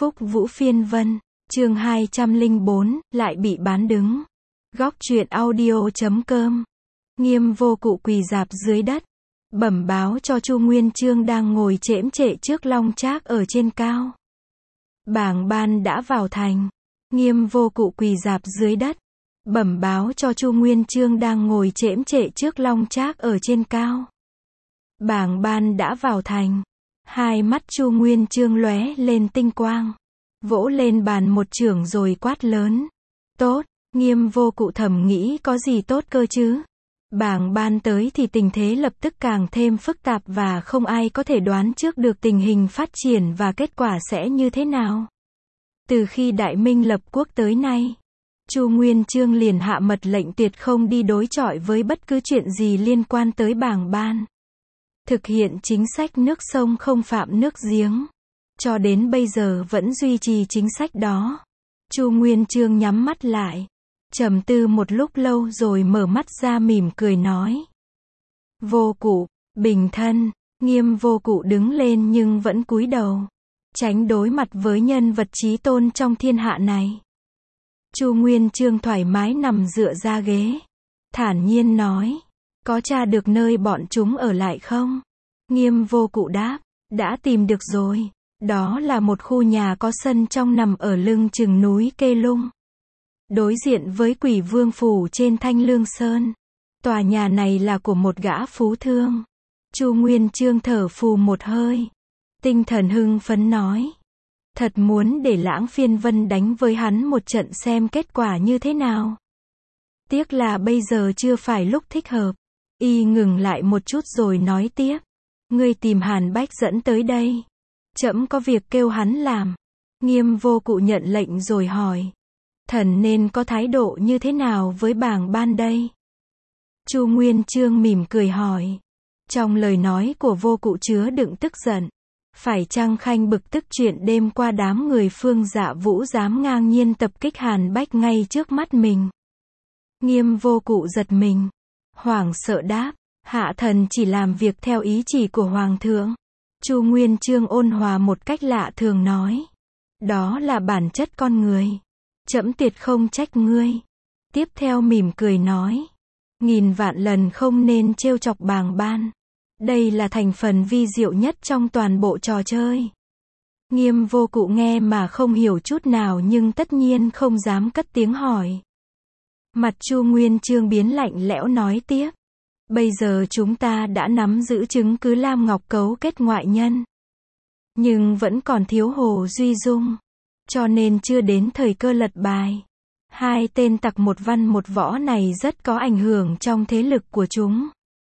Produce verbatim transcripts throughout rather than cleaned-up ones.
Phúc Vũ Phiên Vân, chương hai trăm lẻ bốn, lại bị bán đứng. Góc truyện audio chấm com. Nghiêm vô cụ quỳ rạp dưới đất, bẩm báo cho Chu Nguyên Chương đang ngồi chễm trệ trước long trác ở trên cao. Bảng ban đã vào thành. Nghiêm vô cụ quỳ rạp dưới đất, bẩm báo cho Chu Nguyên Chương đang ngồi chễm trệ trước long trác ở trên cao. Bảng ban đã vào thành. Hai mắt Chu Nguyên Chương lóe lên tinh quang, vỗ lên bàn một chưởng rồi quát lớn. Tốt. Nghiêm vô cụ thầm nghĩ có gì tốt cơ chứ. Bảng ban tới thì tình thế lập tức càng thêm phức tạp và không ai có thể đoán trước được tình hình phát triển và kết quả sẽ như thế nào. Từ khi Đại Minh lập quốc tới nay, Chu Nguyên Chương liền hạ mật lệnh tuyệt không đi đối chọi với bất cứ chuyện gì liên quan tới bảng ban. Thực hiện chính sách nước sông không phạm nước giếng. Cho đến bây giờ vẫn duy trì chính sách đó. Chu Nguyên Chương nhắm mắt lại, trầm tư một lúc lâu rồi mở mắt ra mỉm cười nói. Vô cụ, bình thân. Nghiêm vô cụ đứng lên nhưng vẫn cúi đầu, tránh đối mặt với nhân vật chí tôn trong thiên hạ này. Chu Nguyên Chương thoải mái nằm dựa ra ghế, thản nhiên nói. Có tra được nơi bọn chúng ở lại không? Nghiêm vô cụ đáp. Đã tìm được rồi. Đó là một khu nhà có sân trong nằm ở lưng chừng núi Kê Lung, đối diện với Quỷ Vương Phủ trên Thanh Lương Sơn. Tòa nhà này là của một gã phú thương. Chu Nguyên Chương thở phù một hơi, tinh thần hưng phấn nói. Thật muốn để Lãng Phiên Vân đánh với hắn một trận xem kết quả như thế nào. Tiếc là bây giờ chưa phải lúc thích hợp. Y ngừng lại một chút rồi nói tiếp. Ngươi tìm Hàn Bách dẫn tới đây. Trẫm có việc kêu hắn làm. Nghiêm vô cụ nhận lệnh rồi hỏi. Thần nên có thái độ như thế nào với bảng ban đây? Chu Nguyên Chương mỉm cười hỏi. Trong lời nói của vô cụ chứa đựng tức giận. Phải chăng khanh bực tức chuyện đêm qua đám người Phương Dạ Vũ dám ngang nhiên tập kích Hàn Bách ngay trước mắt mình? Nghiêm vô cụ giật mình, hoảng sợ đáp. Hạ thần chỉ làm việc theo ý chỉ của Hoàng thượng. Chu Nguyên Chương ôn hòa một cách lạ thường nói. Đó là bản chất con người. Trẫm tuyệt không trách ngươi. Tiếp theo mỉm cười nói. Nghìn vạn lần không nên trêu chọc bàng ban. Đây là thành phần vi diệu nhất trong toàn bộ trò chơi. Nghiêm vô cụ nghe mà không hiểu chút nào nhưng tất nhiên không dám cất tiếng hỏi. Mặt Chu Nguyên Chương biến lạnh lẽo nói tiếp. Bây giờ chúng ta đã nắm giữ chứng cứ Lam Ngọc cấu kết ngoại nhân. Nhưng vẫn còn thiếu Hồ Duy Dung. Cho nên chưa đến thời cơ lật bài. Hai tên tặc một văn một võ này rất có ảnh hưởng trong thế lực của chúng.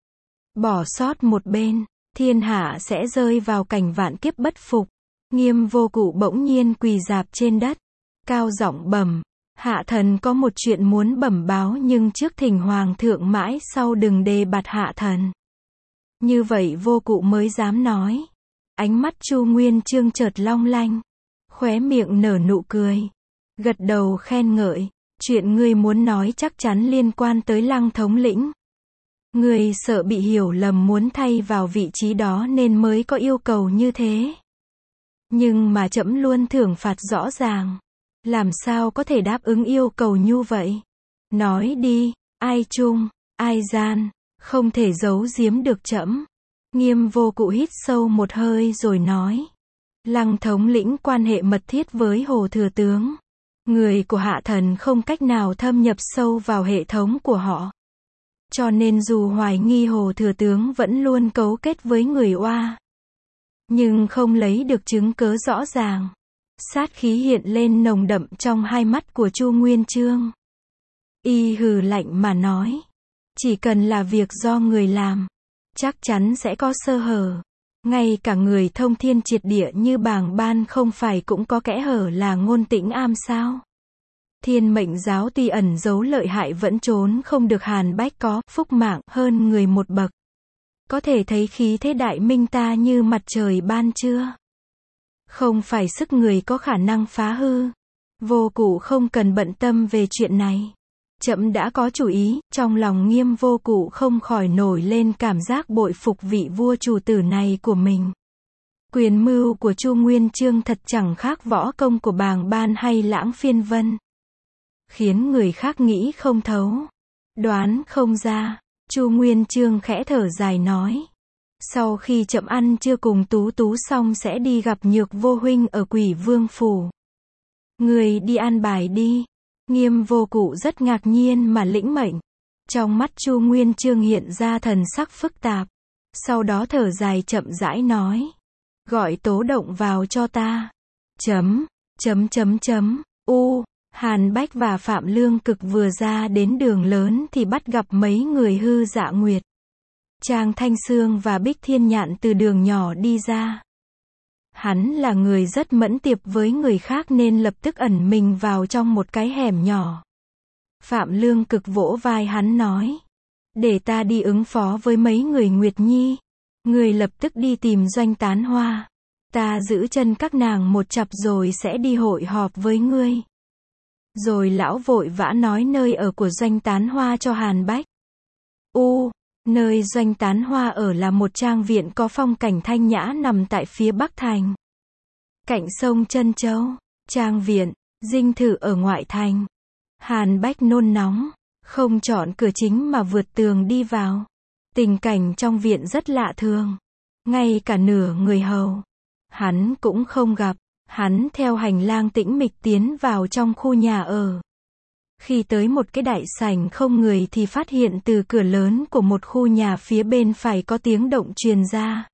Bỏ sót một bên, thiên hạ sẽ rơi vào cảnh vạn kiếp bất phục. Nghiêm vô cụ bỗng nhiên quỳ rạp trên đất, cao giọng bẩm. Hạ thần có một chuyện muốn bẩm báo nhưng trước thỉnh Hoàng thượng mãi sau đừng đề bạt hạ thần. Như vậy vô cụ mới dám nói. Ánh mắt Chu Nguyên Chương chợt long lanh, khóe miệng nở nụ cười, gật đầu khen ngợi. Chuyện ngươi muốn nói chắc chắn liên quan tới Lăng thống lĩnh. Ngươi sợ bị hiểu lầm muốn thay vào vị trí đó nên mới có yêu cầu như thế. Nhưng mà trẫm luôn thưởng phạt rõ ràng. Làm sao có thể đáp ứng yêu cầu như vậy? Nói đi, ai trung, ai gian, không thể giấu giếm được trẫm. Nghiêm vô cụ hít sâu một hơi rồi nói. Lăng thống lĩnh quan hệ mật thiết với Hồ thừa tướng. Người của hạ thần không cách nào thâm nhập sâu vào hệ thống của họ. Cho nên dù hoài nghi Hồ thừa tướng vẫn luôn cấu kết với người Oa, nhưng không lấy được chứng cớ rõ ràng. Sát khí hiện lên nồng đậm trong hai mắt của Chu Nguyên Chương. Y hừ lạnh mà nói. Chỉ cần là việc do người làm, chắc chắn sẽ có sơ hở. Ngay cả người thông thiên triệt địa như bàng ban không phải cũng có kẽ hở là Ngôn Tĩnh Am sao? Thiên mệnh giáo tuy ẩn giấu lợi hại vẫn trốn không được Hàn Bách có phúc mạng hơn người một bậc. Có thể thấy khí thế Đại Minh ta như mặt trời ban trưa. Không phải sức người có khả năng phá hư. Vô cụ không cần bận tâm về chuyện này. Trẫm đã có chủ ý. Trong lòng Nghiêm vô cụ không khỏi nổi lên cảm giác bội phục vị vua chủ tử này của mình. Quyền mưu của Chu Nguyên Chương thật chẳng khác võ công của Bàng Ban hay Lãng Phiên Vân. Khiến người khác nghĩ không thấu, đoán không ra. Chu Nguyên Chương khẽ thở dài nói. Sau khi chậm ăn trưa cùng Tú Tú xong sẽ đi gặp Nhược Vô huynh ở Quỷ Vương Phủ. Người đi an bài đi. Nghiêm Vô Cụ rất ngạc nhiên mà lĩnh mệnh. Trong mắt Chu Nguyên Chương hiện ra thần sắc phức tạp. Sau đó thở dài chậm rãi nói. Gọi Tố Động vào cho ta. Chấm, chấm chấm chấm, u, Hàn Bách và Phạm Lương Cực vừa ra đến đường lớn thì bắt gặp mấy người Hư Dạ Nguyệt, Trang Thanh Sương và Bích Thiên Nhạn từ đường nhỏ đi ra. Hắn là người rất mẫn tiệp với người khác nên lập tức ẩn mình vào trong một cái hẻm nhỏ. Phạm Lương Cực vỗ vai hắn nói. Để ta đi ứng phó với mấy người Nguyệt Nhi. Người lập tức đi tìm Doanh Tán Hoa. Ta giữ chân các nàng một chặp rồi sẽ đi hội họp với ngươi. Rồi lão vội vã nói nơi ở của Doanh Tán Hoa cho Hàn Bách. U, nơi Doanh Tán Hoa ở là một trang viện có phong cảnh thanh nhã nằm tại phía Bắc Thành. Cạnh sông Trân Châu, trang viện, dinh thự ở ngoại thành. Hàn Bách nôn nóng, không chọn cửa chính mà vượt tường đi vào. Tình cảnh trong viện rất lạ thường. Ngay cả nửa người hầu hắn cũng không gặp. Hắn theo hành lang tĩnh mịch tiến vào trong khu nhà ở. Khi tới một cái đại sảnh không người thì phát hiện từ cửa lớn của một khu nhà phía bên phải có tiếng động truyền ra.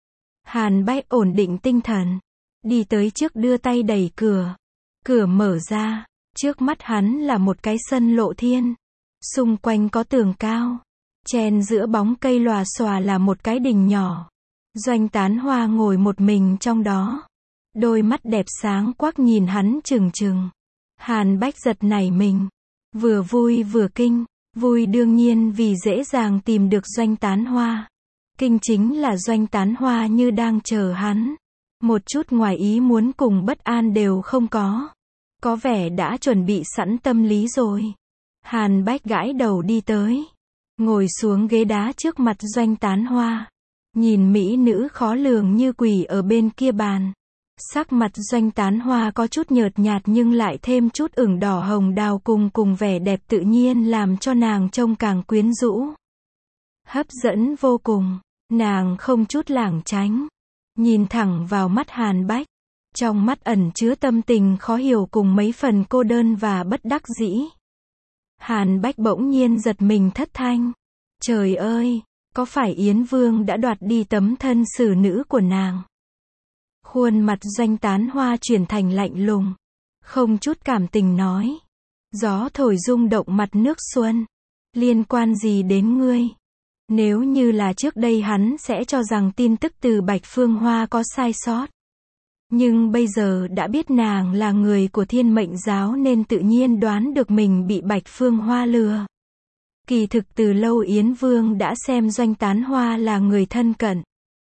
Hàn Bách ổn định tinh thần, đi tới trước đưa tay đẩy cửa. Cửa mở ra, trước mắt hắn là một cái sân lộ thiên. Xung quanh có tường cao, chen giữa bóng cây lòa xòa là một cái đình nhỏ. Doanh Tán Hoa ngồi một mình trong đó. Đôi mắt đẹp sáng quắc nhìn hắn trừng trừng. Hàn Bách giật nảy mình, vừa vui vừa kinh. Vui đương nhiên vì dễ dàng tìm được Doanh Tán Hoa. Kinh chính là Doanh Tán Hoa như đang chờ hắn. Một chút ngoài ý muốn cùng bất an đều không có. Có vẻ đã chuẩn bị sẵn tâm lý rồi. Hàn Bách gãi đầu đi tới, ngồi xuống ghế đá trước mặt Doanh Tán Hoa. Nhìn mỹ nữ khó lường như quỷ ở bên kia bàn. Sắc mặt Doanh Tán Hoa có chút nhợt nhạt nhưng lại thêm chút ửng đỏ hồng đào cùng cùng vẻ đẹp tự nhiên làm cho nàng trông càng quyến rũ. Hấp dẫn vô cùng, nàng không chút lảng tránh. Nhìn thẳng vào mắt Hàn Bách. Trong mắt ẩn chứa tâm tình khó hiểu cùng mấy phần cô đơn và bất đắc dĩ. Hàn Bách bỗng nhiên giật mình thất thanh. Trời ơi, có phải Yến Vương đã đoạt đi tấm thân xử nữ của nàng? Khuôn mặt Doanh Tán Hoa chuyển thành lạnh lùng, không chút cảm tình nói. Gió thổi rung động mặt nước xuân. Liên quan gì đến ngươi? Nếu như là trước đây hắn sẽ cho rằng tin tức từ Bạch Phương Hoa có sai sót. Nhưng bây giờ đã biết nàng là người của Thiên Mệnh Giáo nên tự nhiên đoán được mình bị Bạch Phương Hoa lừa. Kỳ thực từ lâu Yến Vương đã xem Doanh Tán Hoa là người thân cận.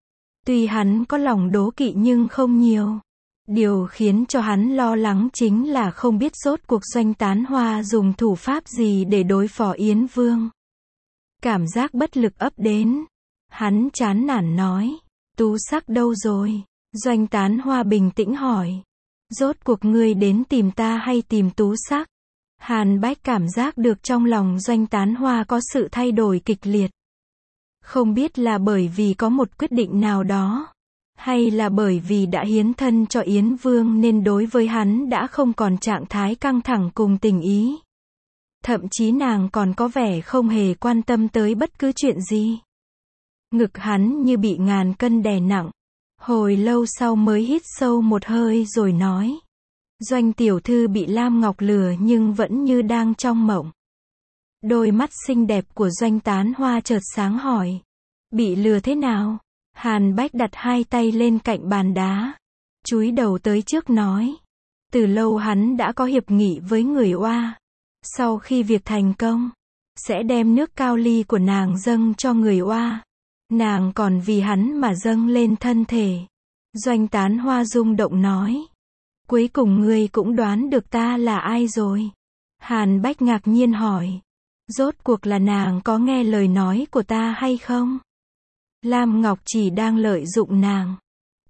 Tuy hắn có lòng đố kỵ nhưng không nhiều. Điều khiến cho hắn lo lắng chính là không biết rốt cuộc Doanh Tán Hoa dùng thủ pháp gì để đối phó Yến Vương. Cảm giác bất lực ấp đến. Hắn chán nản nói. Tú Sắc đâu rồi? Doanh Tán Hoa bình tĩnh hỏi. Rốt cuộc ngươi đến tìm ta hay tìm Tú Sắc? Hàn Bách cảm giác được trong lòng Doanh Tán Hoa có sự thay đổi kịch liệt. Không biết là bởi vì có một quyết định nào đó, hay là bởi vì đã hiến thân cho Yến Vương nên đối với hắn đã không còn trạng thái căng thẳng cùng tình ý. Thậm chí nàng còn có vẻ không hề quan tâm tới bất cứ chuyện gì. Ngực hắn như bị ngàn cân đè nặng. Hồi lâu sau mới hít sâu một hơi rồi nói. Doanh tiểu thư bị Lam Ngọc lừa nhưng vẫn như đang trong mộng. Đôi mắt xinh đẹp của Doanh Tán Hoa chợt sáng hỏi. Bị lừa thế nào? Hàn Bách đặt hai tay lên cạnh bàn đá. Chúi đầu tới trước nói. Từ lâu hắn đã có hiệp nghị với người Oa. Sau khi việc thành công, sẽ đem nước cao ly của nàng dâng cho người Oa. Nàng còn vì hắn mà dâng lên thân thể. Doanh Tán Hoa rung động nói. Cuối cùng ngươi cũng đoán được ta là ai rồi? Hàn Bách ngạc nhiên hỏi. Rốt cuộc là nàng có nghe lời nói của ta hay không? Lam Ngọc chỉ đang lợi dụng nàng.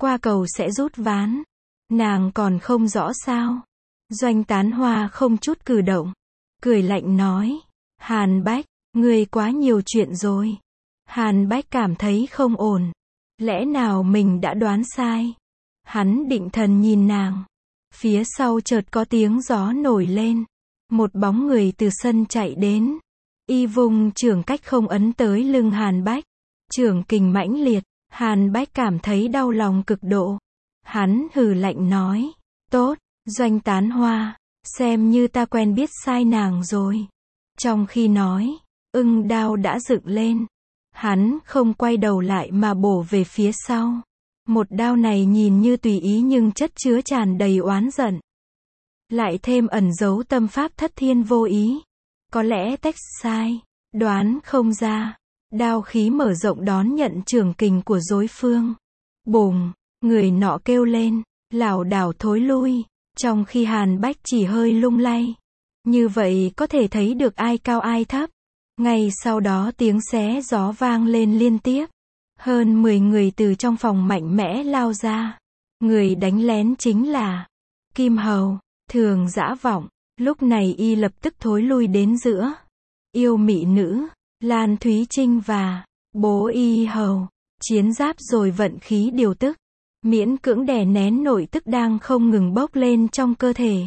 qua cầu sẽ rút ván. Nàng còn không rõ sao? Doanh Tán Hoa không chút cử động, cười lạnh nói, Hàn Bách, ngươi quá nhiều chuyện rồi. Hàn Bách cảm thấy không ổn. Lẽ nào mình đã đoán sai? Hắn định thần nhìn nàng. Phía sau chợt có tiếng gió nổi lên. Một bóng người từ sân chạy đến. Y vùng chưởng cách không ấn tới lưng Hàn Bách. Chưởng kình mãnh liệt. Hàn Bách cảm thấy đau lòng cực độ. Hắn hừ lạnh nói, tốt, Doanh Tán Hoa, xem như ta quen biết sai nàng rồi. Trong khi nói, ưng đao đã dựng lên. Hắn không quay đầu lại mà bổ về phía sau. Một đao này nhìn như tùy ý nhưng chất chứa tràn đầy oán giận. Lại thêm ẩn giấu tâm pháp thất thiên vô ý. Có lẽ tách sai, đoán không ra. Đao khí mở rộng đón nhận chưởng kình của đối phương. Bùng, người nọ kêu lên, lảo đảo thối lui. Trong khi Hàn Bách chỉ hơi lung lay. Như vậy có thể thấy được ai cao ai thấp. Ngay sau đó tiếng xé gió vang lên liên tiếp. Hơn mười người từ trong phòng mạnh mẽ lao ra. Người đánh lén chính là Kim Hầu, Thường Dã Vọng. Lúc này y lập tức thối lui đến giữa. Yêu mị nữ, Lan Thúy Trinh và bố y hầu. Chiến giáp rồi vận khí điều tức. Miễn cưỡng đè nén nội tức đang không ngừng bốc lên trong cơ thể.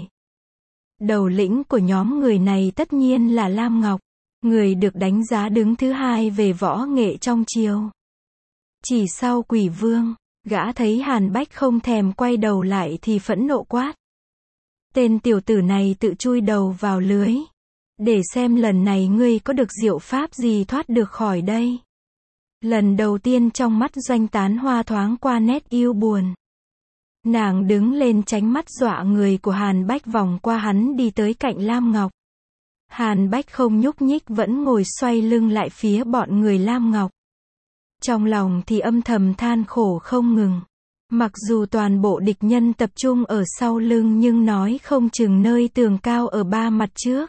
Đầu lĩnh của nhóm người này tất nhiên là Lam Ngọc. Người được đánh giá đứng thứ hai về võ nghệ trong triều. Chỉ sau Quỷ Vương, gã thấy Hàn Bách không thèm quay đầu lại thì phẫn nộ quát. Tên tiểu tử này tự chui đầu vào lưới. Để xem lần này ngươi có được diệu pháp gì thoát được khỏi đây. Lần đầu tiên trong mắt Doanh Tán Hoa thoáng qua nét yêu buồn. Nàng đứng lên tránh mắt dọa người của Hàn Bách vòng qua hắn đi tới cạnh Lam Ngọc. Hàn Bách không nhúc nhích vẫn ngồi xoay lưng lại phía bọn người Lam Ngọc. Trong lòng thì âm thầm than khổ không ngừng. Mặc dù toàn bộ địch nhân tập trung ở sau lưng nhưng nói không chừng nơi tường cao ở ba mặt trước.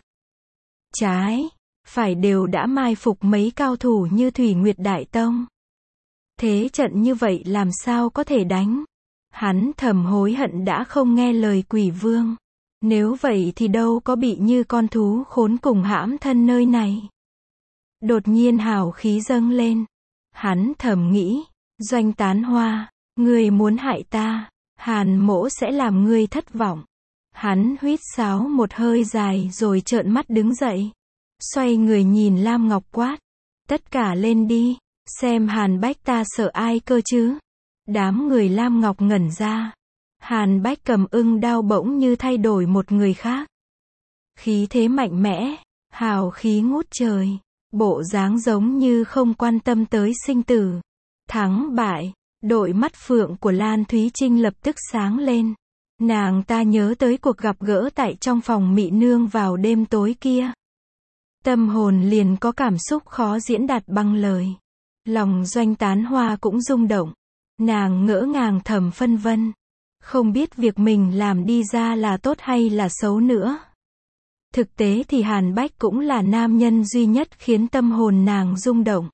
Trái, phải đều đã mai phục mấy cao thủ như Thủy Nguyệt Đại Tông. Thế trận như vậy làm sao có thể đánh? Hắn thầm hối hận đã không nghe lời Quỷ Vương. Nếu vậy thì đâu có bị như con thú khốn cùng hãm thân nơi này. Đột nhiên hào khí dâng lên. Hắn thầm nghĩ, Doanh Tán Hoa, ngươi muốn hại ta, Hàn Mỗ sẽ làm ngươi thất vọng. Hắn huýt sáo một hơi dài rồi trợn mắt đứng dậy. Xoay người nhìn Lam Ngọc quát. Tất cả lên đi, xem Hàn Bách ta sợ ai cơ chứ. Đám người Lam Ngọc ngẩn ra. Hàn Bách cầm ưng đao bỗng như thay đổi một người khác. Khí thế mạnh mẽ, hào khí ngút trời. Bộ dáng giống như không quan tâm tới sinh tử. Thắng bại, đội mắt phượng của Lan Thúy Trinh lập tức sáng lên. Nàng ta nhớ tới cuộc gặp gỡ tại trong phòng Mị Nương vào đêm tối kia. Tâm hồn liền có cảm xúc khó diễn đạt bằng lời. Lòng Doanh Tán Hoa cũng rung động. Nàng ngỡ ngàng thầm phân vân. Không biết việc mình làm đi ra là tốt hay là xấu nữa. Thực tế thì Hàn Bách cũng là nam nhân duy nhất khiến tâm hồn nàng rung động.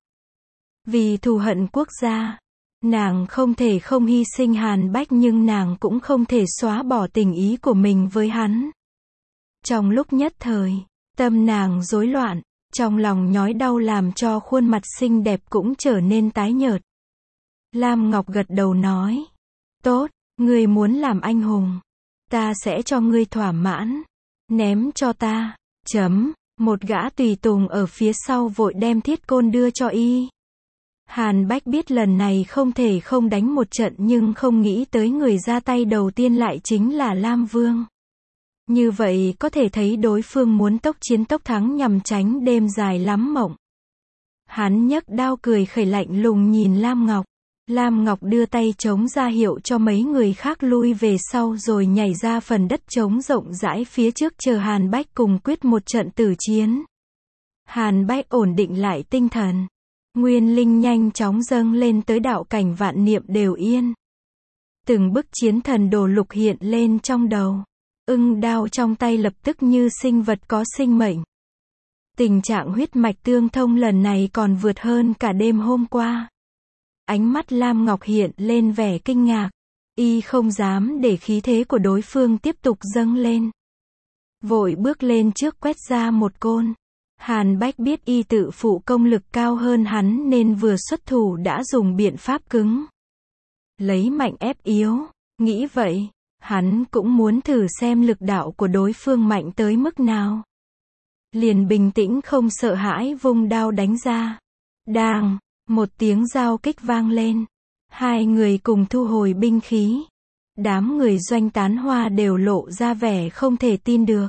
Vì thù hận quốc gia, nàng không thể không hy sinh Hàn Bách nhưng nàng cũng không thể xóa bỏ tình ý của mình với hắn. Trong lúc nhất thời, tâm nàng rối loạn, trong lòng nhói đau làm cho khuôn mặt xinh đẹp cũng trở nên tái nhợt. Lam Ngọc gật đầu nói, tốt, ngươi muốn làm anh hùng, ta sẽ cho ngươi thỏa mãn. Ném cho ta, chấm, một gã tùy tùng ở phía sau vội đem thiết côn đưa cho y. Hàn Bách biết lần này không thể không đánh một trận nhưng không nghĩ tới người ra tay đầu tiên lại chính là Lam Vương. Như vậy có thể thấy đối phương muốn tốc chiến tốc thắng nhằm tránh đêm dài lắm mộng. Hắn nhấc đao cười khẩy lạnh lùng nhìn Lam Ngọc. Lam Ngọc đưa tay chống ra hiệu cho mấy người khác lui về sau rồi nhảy ra phần đất trống rộng rãi phía trước chờ Hàn Bách cùng quyết một trận tử chiến. Hàn Bách ổn định lại tinh thần. Nguyên linh nhanh chóng dâng lên tới đạo cảnh vạn niệm đều yên. Từng bức chiến thần đồ lục hiện lên trong đầu. Ưng đao trong tay lập tức như sinh vật có sinh mệnh. Tình trạng huyết mạch tương thông lần này còn vượt hơn cả đêm hôm qua. Ánh mắt Lam Ngọc hiện lên vẻ kinh ngạc. Y không dám để khí thế của đối phương tiếp tục dâng lên. Vội bước lên trước quét ra một côn. Hàn Bách biết y tự phụ công lực cao hơn hắn nên vừa xuất thủ đã dùng biện pháp cứng. Lấy mạnh ép yếu. Nghĩ vậy, hắn cũng muốn thử xem lực đạo của đối phương mạnh tới mức nào. Liền bình tĩnh không sợ hãi vung đao đánh ra. Đàng, một tiếng giao kích vang lên. Hai người cùng thu hồi binh khí. Đám người Doanh Tán Hoa đều lộ ra vẻ không thể tin được.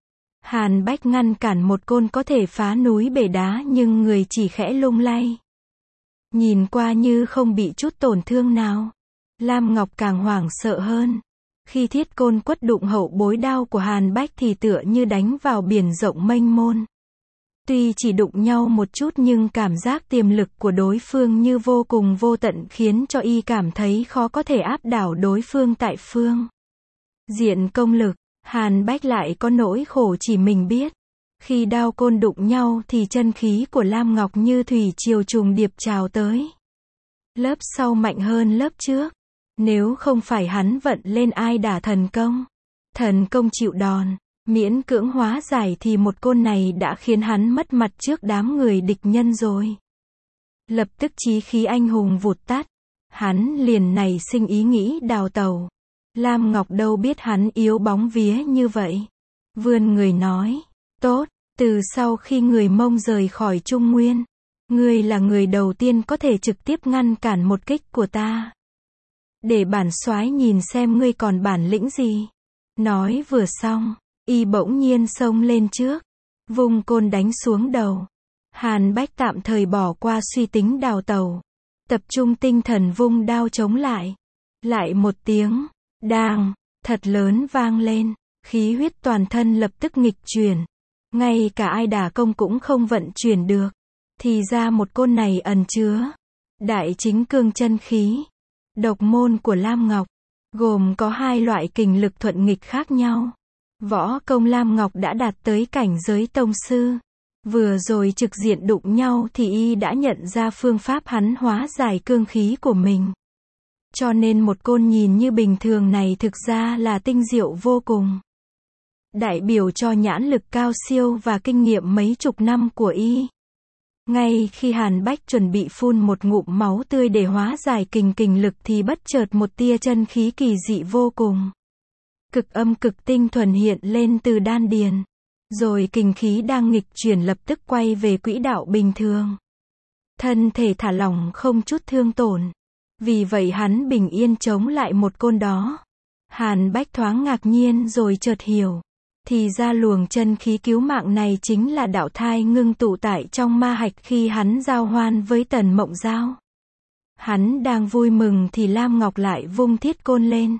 Hàn Bách ngăn cản một côn có thể phá núi bể đá nhưng người chỉ khẽ lung lay. Nhìn qua như không bị chút tổn thương nào. Lam Ngọc càng hoảng sợ hơn. Khi thiết côn quất đụng hậu bối đao của Hàn Bách thì tựa như đánh vào biển rộng mênh môn. Tuy chỉ đụng nhau một chút nhưng cảm giác tiềm lực của đối phương như vô cùng vô tận khiến cho y cảm thấy khó có thể áp đảo đối phương tại phương diện công lực. Hàn Bách lại có nỗi khổ chỉ mình biết. Khi đao côn đụng nhau thì chân khí của Lam Ngọc như thủy triều trùng điệp trào tới. Lớp sau mạnh hơn lớp trước. Nếu không phải hắn vận lên ai đả thần công. Thần công chịu đòn, miễn cưỡng hóa giải thì một côn này đã khiến hắn mất mặt trước đám người địch nhân rồi. Lập tức chí khí anh hùng vụt tắt. Hắn liền nảy sinh ý nghĩ đào tẩu. Lam Ngọc đâu biết hắn yếu bóng vía như vậy. Vươn người nói, tốt, từ sau khi người Mông rời khỏi Trung Nguyên, ngươi là người đầu tiên có thể trực tiếp ngăn cản một kích của ta. Để bản soái nhìn xem ngươi còn bản lĩnh gì. Nói vừa xong, y bỗng nhiên xông lên trước, vung côn đánh xuống đầu. Hàn Bách tạm thời bỏ qua suy tính đào tẩu, tập trung tinh thần vung đao chống lại. Lại một tiếng đàng thật lớn vang lên, khí huyết toàn thân lập tức nghịch chuyển. Ngay cả ai đả công cũng không vận chuyển được. Thì ra một côn này ẩn chứa đại chính cương chân khí. Độc môn của Lam Ngọc gồm có hai loại kình lực thuận nghịch khác nhau. Võ công Lam Ngọc đã đạt tới cảnh giới tông sư. Vừa rồi trực diện đụng nhau thì y đã nhận ra phương pháp hắn hóa giải cương khí của mình. Cho nên một côn nhìn như bình thường này thực ra là tinh diệu vô cùng. Đại biểu cho nhãn lực cao siêu và kinh nghiệm mấy chục năm của y. Ngay khi Hàn Bách chuẩn bị phun một ngụm máu tươi để hóa giải kình kình lực thì bất chợt một tia chân khí kỳ dị vô cùng. Cực âm cực tinh thuần hiện lên từ đan điền. Rồi kình khí đang nghịch chuyển lập tức quay về quỹ đạo bình thường. Thân thể thả lỏng không chút thương tổn. Vì vậy hắn bình yên chống lại một côn đó. Hàn Bách thoáng ngạc nhiên rồi chợt hiểu. Thì ra luồng chân khí cứu mạng này chính là đạo thai ngưng tụ tại trong ma hạch khi hắn giao hoan với Tần Mộng Giao. Hắn đang vui mừng thì Lam Ngọc lại vung thiết côn lên.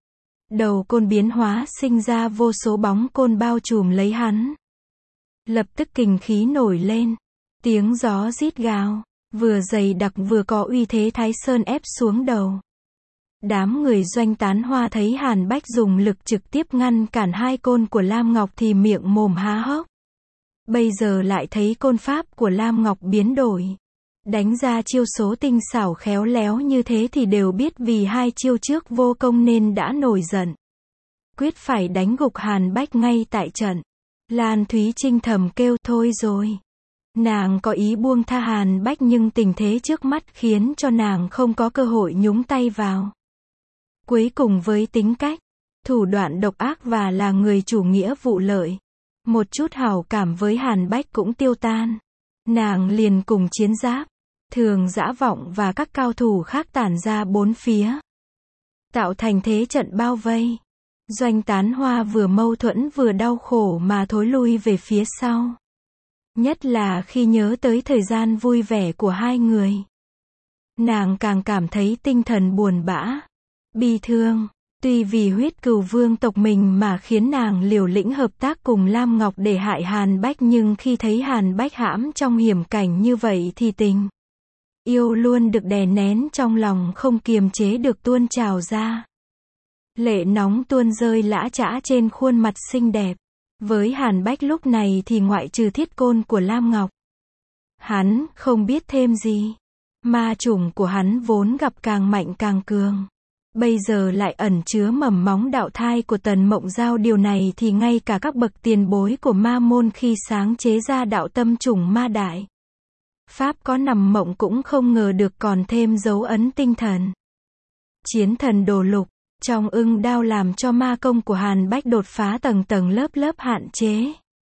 Đầu côn biến hóa sinh ra vô số bóng côn bao trùm lấy hắn. Lập tức kình khí nổi lên. Tiếng gió rít gào, vừa dày đặc vừa có uy thế Thái Sơn ép xuống đầu. Đám người Doanh Tán Hoa thấy Hàn Bách dùng lực trực tiếp ngăn cản hai côn của Lam Ngọc thì miệng mồm há hốc. Bây giờ lại thấy côn pháp của Lam Ngọc biến đổi. Đánh ra chiêu số tinh xảo khéo léo như thế thì đều biết vì hai chiêu trước vô công nên đã nổi giận. Quyết phải đánh gục Hàn Bách ngay tại trận. Lan Thúy Trinh thầm kêu thôi rồi. Nàng có ý buông tha Hàn Bách nhưng tình thế trước mắt khiến cho nàng không có cơ hội nhúng tay vào. Cuối cùng với tính cách, thủ đoạn độc ác và là người chủ nghĩa vụ lợi, một chút hảo cảm với Hàn Bách cũng tiêu tan. Nàng liền cùng Chiến Giáp, Thường Dã Vọng và các cao thủ khác tản ra bốn phía, tạo thành thế trận bao vây. Doanh Tán Hoa vừa mâu thuẫn vừa đau khổ mà thối lui về phía sau. Nhất là khi nhớ tới thời gian vui vẻ của hai người. Nàng càng cảm thấy tinh thần buồn bã, bi thương. Tuy vì huyết cừu vương tộc mình mà khiến nàng liều lĩnh hợp tác cùng Lam Ngọc để hại Hàn Bách nhưng khi thấy Hàn Bách hãm trong hiểm cảnh như vậy thì tình yêu luôn được đè nén trong lòng không kiềm chế được tuôn trào ra. Lệ nóng tuôn rơi lã chã trên khuôn mặt xinh đẹp. Với Hàn Bách lúc này thì ngoại trừ thiết côn của Lam Ngọc, hắn không biết thêm gì. Ma chủng của hắn vốn gặp càng mạnh càng cường. bây giờ lại ẩn chứa mầm móng đạo thai của Tần Mộng Giao. Điều này thì ngay cả các bậc tiền bối của ma môn khi sáng chế ra đạo tâm chủng ma đại pháp có nằm mộng cũng không ngờ được còn thêm dấu ấn tinh thần. Chiến thần đồ lục, trong ưng đao làm cho ma công của Hàn Bách đột phá tầng tầng lớp lớp hạn chế.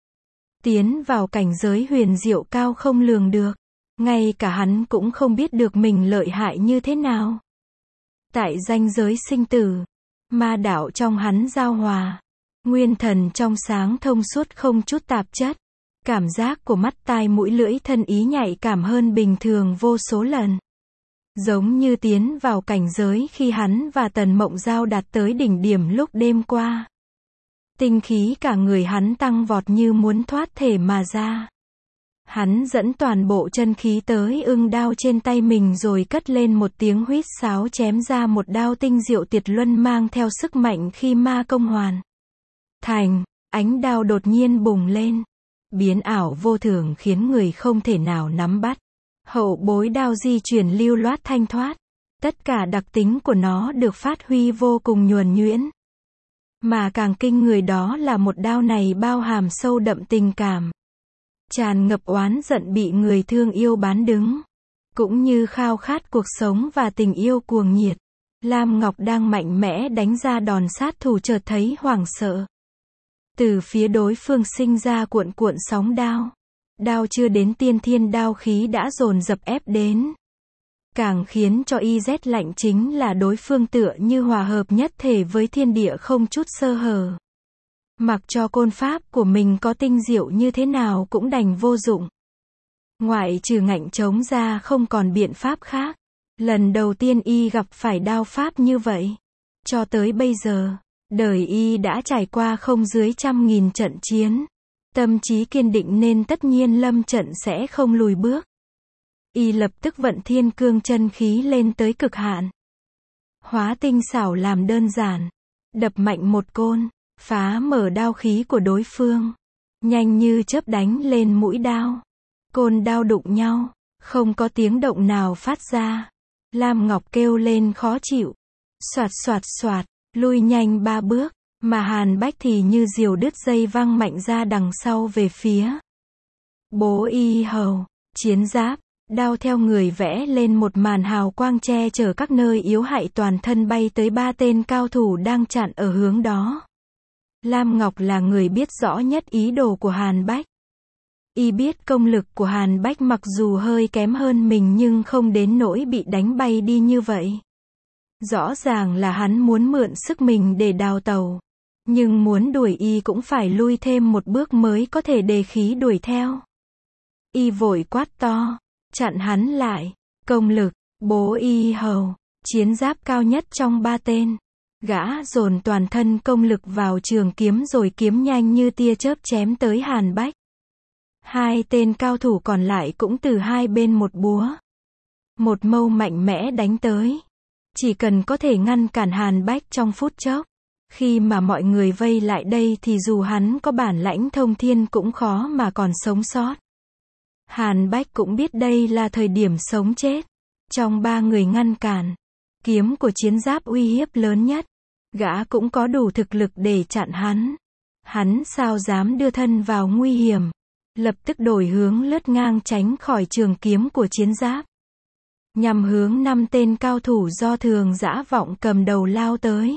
Tiến vào cảnh giới huyền diệu cao không lường được. Ngay cả hắn cũng không biết được mình lợi hại như thế nào. Tại ranh giới sinh tử, ma đạo trong hắn giao hòa. Nguyên thần trong sáng thông suốt không chút tạp chất. Cảm giác của mắt tai mũi lưỡi thân ý nhạy cảm hơn bình thường vô số lần. Giống như tiến vào cảnh giới khi hắn và Tần Mộng Giao đạt tới đỉnh điểm lúc đêm qua. Tinh khí cả người hắn tăng vọt như muốn thoát thể mà ra. Hắn dẫn toàn bộ chân khí tới ưng đao trên tay mình rồi cất lên một tiếng huýt sáo chém ra một đao tinh diệu tuyệt luân mang theo sức mạnh khi ma công hoàn thành, ánh đao đột nhiên bùng lên. Biến ảo vô thường khiến người không thể nào nắm bắt. Hậu bối đao di chuyển lưu loát thanh thoát. Tất cả đặc tính của nó được phát huy vô cùng nhuần nhuyễn. Mà càng kinh người đó là một đao này bao hàm sâu đậm tình cảm. Tràn ngập oán giận bị người thương yêu bán đứng. Cũng như khao khát cuộc sống và tình yêu cuồng nhiệt. Lam Ngọc đang mạnh mẽ đánh ra đòn sát thủ chợt thấy hoảng sợ. Từ phía đối phương sinh ra cuộn cuộn sóng đao. Đao chưa đến tiên thiên đao khí đã dồn dập ép đến. Càng khiến cho y rét lạnh chính là đối phương tựa như hòa hợp nhất thể với thiên địa không chút sơ hở. Mặc cho côn pháp của mình có tinh diệu như thế nào cũng đành vô dụng. Ngoại trừ ngạnh chống ra không còn biện pháp khác. Lần đầu tiên y gặp phải đao pháp như vậy. Cho tới bây giờ, đời y đã trải qua không dưới trăm nghìn trận chiến. Tâm trí kiên định nên tất nhiên lâm trận sẽ không lùi bước. Y lập tức vận thiên cương chân khí lên tới cực hạn. Hóa tinh xảo làm đơn giản. Đập mạnh một côn, phá mở đao khí của đối phương. Nhanh như chớp đánh lên mũi đao. Côn đao đụng nhau, không có tiếng động nào phát ra. Lam Ngọc kêu lên khó chịu. Soạt soạt soạt, lui nhanh ba bước. Mà Hàn Bách thì như diều đứt dây văng mạnh ra đằng sau về phía Bố Y Hầu. Chiến giáp, đao theo người vẽ lên một màn hào quang che chở các nơi yếu hại toàn thân bay tới ba tên cao thủ đang chặn ở hướng đó. Lam Ngọc là người biết rõ nhất ý đồ của Hàn Bách. Y biết công lực của Hàn Bách mặc dù hơi kém hơn mình nhưng không đến nỗi bị đánh bay đi như vậy. Rõ ràng là hắn muốn mượn sức mình để đào tàu. Nhưng muốn đuổi y cũng phải lui thêm một bước mới có thể đề khí đuổi theo. Y vội quát to, chặn hắn lại. Công lực, Bố Y Hầu, chiến giáp cao nhất trong ba tên. Gã dồn toàn thân công lực vào trường kiếm rồi kiếm nhanh như tia chớp chém tới Hàn Bách. Hai tên cao thủ còn lại cũng từ hai bên một búa. Một mâu mạnh mẽ đánh tới. Chỉ cần có thể ngăn cản Hàn Bách trong phút chốc. Khi mà mọi người vây lại đây thì dù hắn có bản lãnh thông thiên cũng khó mà còn sống sót. Hàn Bách cũng biết đây là thời điểm sống chết. Trong ba người ngăn cản, kiếm của chiến giáp uy hiếp lớn nhất. Gã cũng có đủ thực lực để chặn hắn. Hắn sao dám đưa thân vào nguy hiểm. Lập tức đổi hướng lướt ngang tránh khỏi trường kiếm của chiến giáp. Nhằm hướng năm tên cao thủ do Thường Dã Vọng cầm đầu lao tới.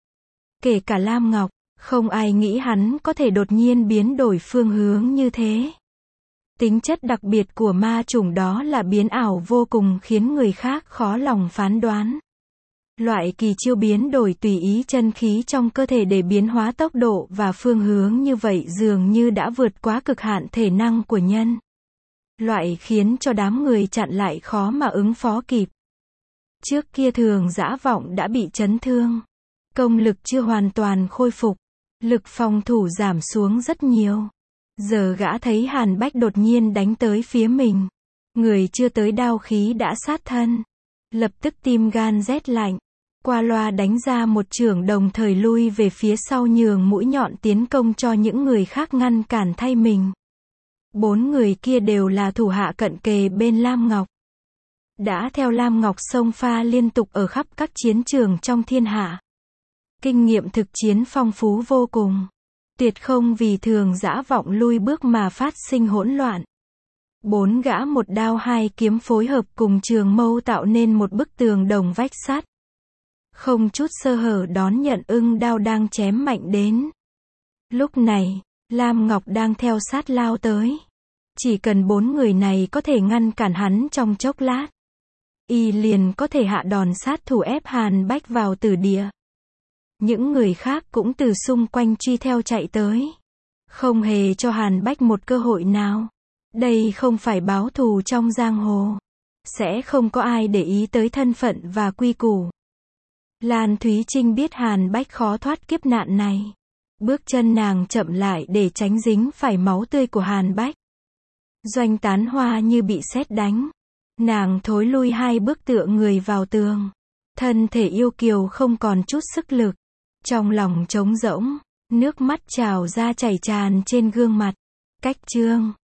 Kể cả Lam Ngọc, không ai nghĩ hắn có thể đột nhiên biến đổi phương hướng như thế. Tính chất đặc biệt của ma chủng đó là biến ảo vô cùng khiến người khác khó lòng phán đoán. Loại kỳ chiêu biến đổi tùy ý chân khí trong cơ thể để biến hóa tốc độ và phương hướng như vậy dường như đã vượt quá cực hạn thể năng của nhân. Loại khiến cho đám người chặn lại khó mà ứng phó kịp. Trước kia Thường Dã Vọng đã bị chấn thương. Công lực chưa hoàn toàn khôi phục. Lực phòng thủ giảm xuống rất nhiều. Giờ gã thấy Hàn Bách đột nhiên đánh tới phía mình. Người chưa tới đao khí đã sát thân. Lập tức tim gan rét lạnh. Qua loa đánh ra một chưởng đồng thời lui về phía sau nhường mũi nhọn tiến công cho những người khác ngăn cản thay mình. Bốn người kia đều là thủ hạ cận kề bên Lam Ngọc. đã theo Lam Ngọc xông pha liên tục ở khắp các chiến trường trong thiên hạ. Kinh nghiệm thực chiến phong phú vô cùng. Tuyệt không vì thường dã vọng lui bước mà phát sinh hỗn loạn. Bốn gã một đao hai kiếm phối hợp cùng trường mâu tạo nên một bức tường đồng vách sắt. Không chút sơ hở đón nhận ưng đao đang chém mạnh đến. Lúc này, Lam Ngọc đang theo sát lao tới. Chỉ cần bốn người này có thể ngăn cản hắn trong chốc lát, y liền có thể hạ đòn sát thủ ép Hàn Bách vào tử địa. Những người khác cũng từ xung quanh truy theo chạy tới. Không hề cho Hàn Bách một cơ hội nào. Đây không phải báo thù trong giang hồ. Sẽ không có ai để ý tới thân phận và quy củ. Lan Thúy Trinh biết Hàn Bách khó thoát kiếp nạn này. Bước chân nàng chậm lại để tránh dính phải máu tươi của Hàn Bách. Doanh Tán Hoa như bị sét đánh. Nàng thối lui hai bước tựa người vào tường. Thân thể yêu kiều không còn chút sức lực. Trong lòng trống rỗng, nước mắt trào ra chảy tràn trên gương mặt. Cách chương